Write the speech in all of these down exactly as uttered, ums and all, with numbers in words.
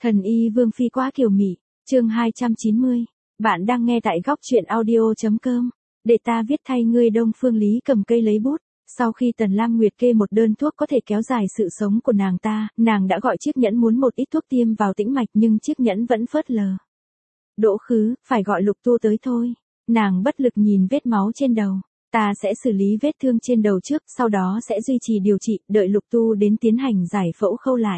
Thần y Vương Phi quá kiều mị, chương hai trăm chín mươi. Bạn đang nghe tại góc truyện audio.com. Để ta viết thay ngươi. Đông Phương Lý cầm cây lấy bút. Sau khi Tần Lam Nguyệt kê một đơn thuốc có thể kéo dài sự sống của nàng ta, nàng đã gọi chiếc nhẫn muốn một ít thuốc tiêm vào tĩnh mạch nhưng chiếc nhẫn vẫn phớt lờ. Đỗ Khứ, phải gọi Lục Tu tới thôi. Nàng bất lực nhìn vết máu trên đầu. Ta sẽ xử lý vết thương trên đầu trước, sau đó sẽ duy trì điều trị, đợi Lục Tu đến tiến hành giải phẫu khâu lại.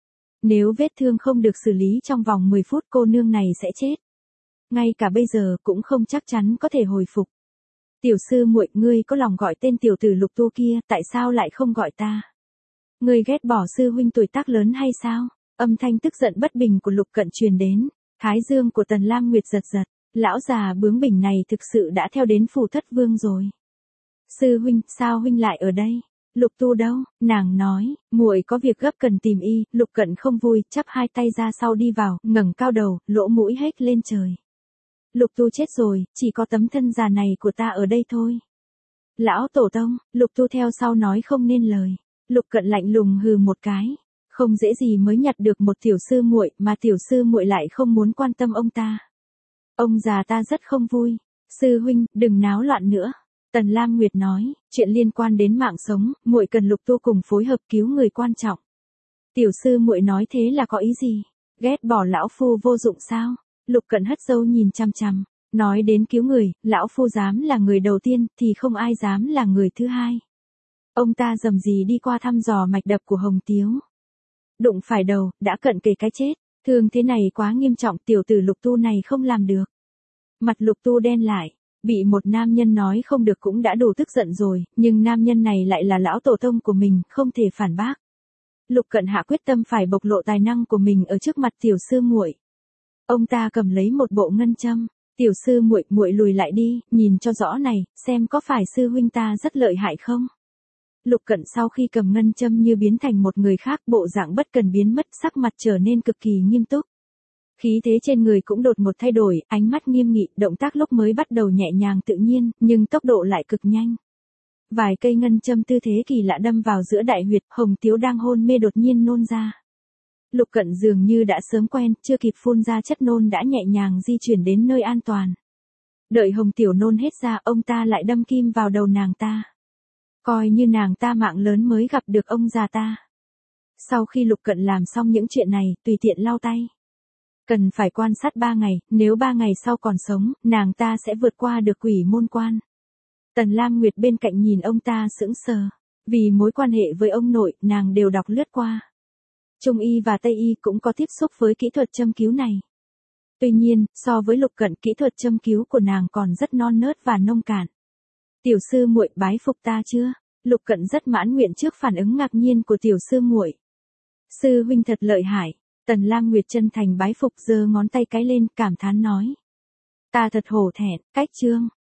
Nếu vết thương không được xử lý trong vòng mười phút cô nương này sẽ chết. Ngay cả bây giờ cũng không chắc chắn có thể hồi phục. Tiểu sư muội, ngươi có lòng gọi tên tiểu tử Lục Tu kia, tại sao lại không gọi ta? Ngươi ghét bỏ sư huynh tuổi tác lớn hay sao? Âm thanh tức giận bất bình của Lục Cận truyền đến, thái dương của Tần Lam Nguyệt giật giật, lão già bướng bỉnh này thực sự đã theo đến phủ thất vương rồi. Sư huynh, sao huynh lại ở đây? Lục Tu đâu? Nàng nói, muội có việc gấp cần tìm y. Lục Cận không vui, chắp hai tay ra sau đi vào, ngẩng cao đầu, lỗ mũi hết lên trời. Lục Tu chết rồi, chỉ có tấm thân già này của ta ở đây thôi. Lão tổ tông, Lục Tu theo sau nói không nên lời. Lục Cận lạnh lùng hừ một cái, không dễ gì mới nhặt được một tiểu sư muội mà tiểu sư muội lại không muốn quan tâm ông ta. Ông già ta rất không vui. Sư huynh, đừng náo loạn nữa. Tần Lam Nguyệt nói, chuyện liên quan đến mạng sống, muội cần Lục Tu cùng phối hợp cứu người quan trọng. Tiểu sư muội nói thế là có ý gì? Ghét bỏ lão phu vô dụng sao? Lục Cận hất dâu nhìn chằm chằm, nói đến cứu người, lão phu dám là người đầu tiên thì không ai dám là người thứ hai. Ông ta dầm gì đi qua thăm dò mạch đập của Hồng Tiếu. Đụng phải đầu, đã cận kề cái chết, thương thế này quá nghiêm trọng, tiểu tử Lục Tu này không làm được. Mặt Lục Tu đen lại. Bị một nam nhân nói không được cũng đã đủ tức giận rồi, nhưng nam nhân này lại là lão tổ tông của mình, không thể phản bác. Lục Cận hạ quyết tâm phải bộc lộ tài năng của mình ở trước mặt tiểu sư muội. Ông ta cầm lấy một bộ ngân châm, "Tiểu sư muội, muội lùi lại đi, nhìn cho rõ này, xem có phải sư huynh ta rất lợi hại không?" Lục Cận sau khi cầm ngân châm như biến thành một người khác, bộ dạng bất cần biến mất, sắc mặt trở nên cực kỳ nghiêm túc. Khí thế trên người cũng đột một thay đổi, ánh mắt nghiêm nghị, động tác lúc mới bắt đầu nhẹ nhàng tự nhiên, nhưng tốc độ lại cực nhanh. Vài cây ngân châm tư thế kỳ lạ đâm vào giữa đại huyệt, Hồng Tiếu đang hôn mê đột nhiên nôn ra. Lục Cận dường như đã sớm quen, chưa kịp phun ra chất nôn đã nhẹ nhàng di chuyển đến nơi an toàn. Đợi Hồng Tiểu nôn hết ra, ông ta lại đâm kim vào đầu nàng ta. Coi như nàng ta mạng lớn mới gặp được ông già ta. Sau khi Lục Cận làm xong những chuyện này, tùy tiện lau tay. Cần phải quan sát ba ngày, nếu ba ngày sau còn sống, nàng ta sẽ vượt qua được quỷ môn quan. Tần Lam Nguyệt bên cạnh nhìn ông ta sững sờ. Vì mối quan hệ với ông nội, nàng đều đọc lướt qua. Trung y và Tây y cũng có tiếp xúc với kỹ thuật châm cứu này. Tuy nhiên, so với Lục Cận, kỹ thuật châm cứu của nàng còn rất non nớt và nông cạn. Tiểu sư muội, bái phục ta chưa? Lục Cận rất mãn nguyện trước phản ứng ngạc nhiên của tiểu sư muội. Sư huynh thật lợi hại. Tần Lam Nguyệt chân thành bái phục, giơ ngón tay cái lên, cảm thán nói. Ta thật hổ thẹn, cách chương.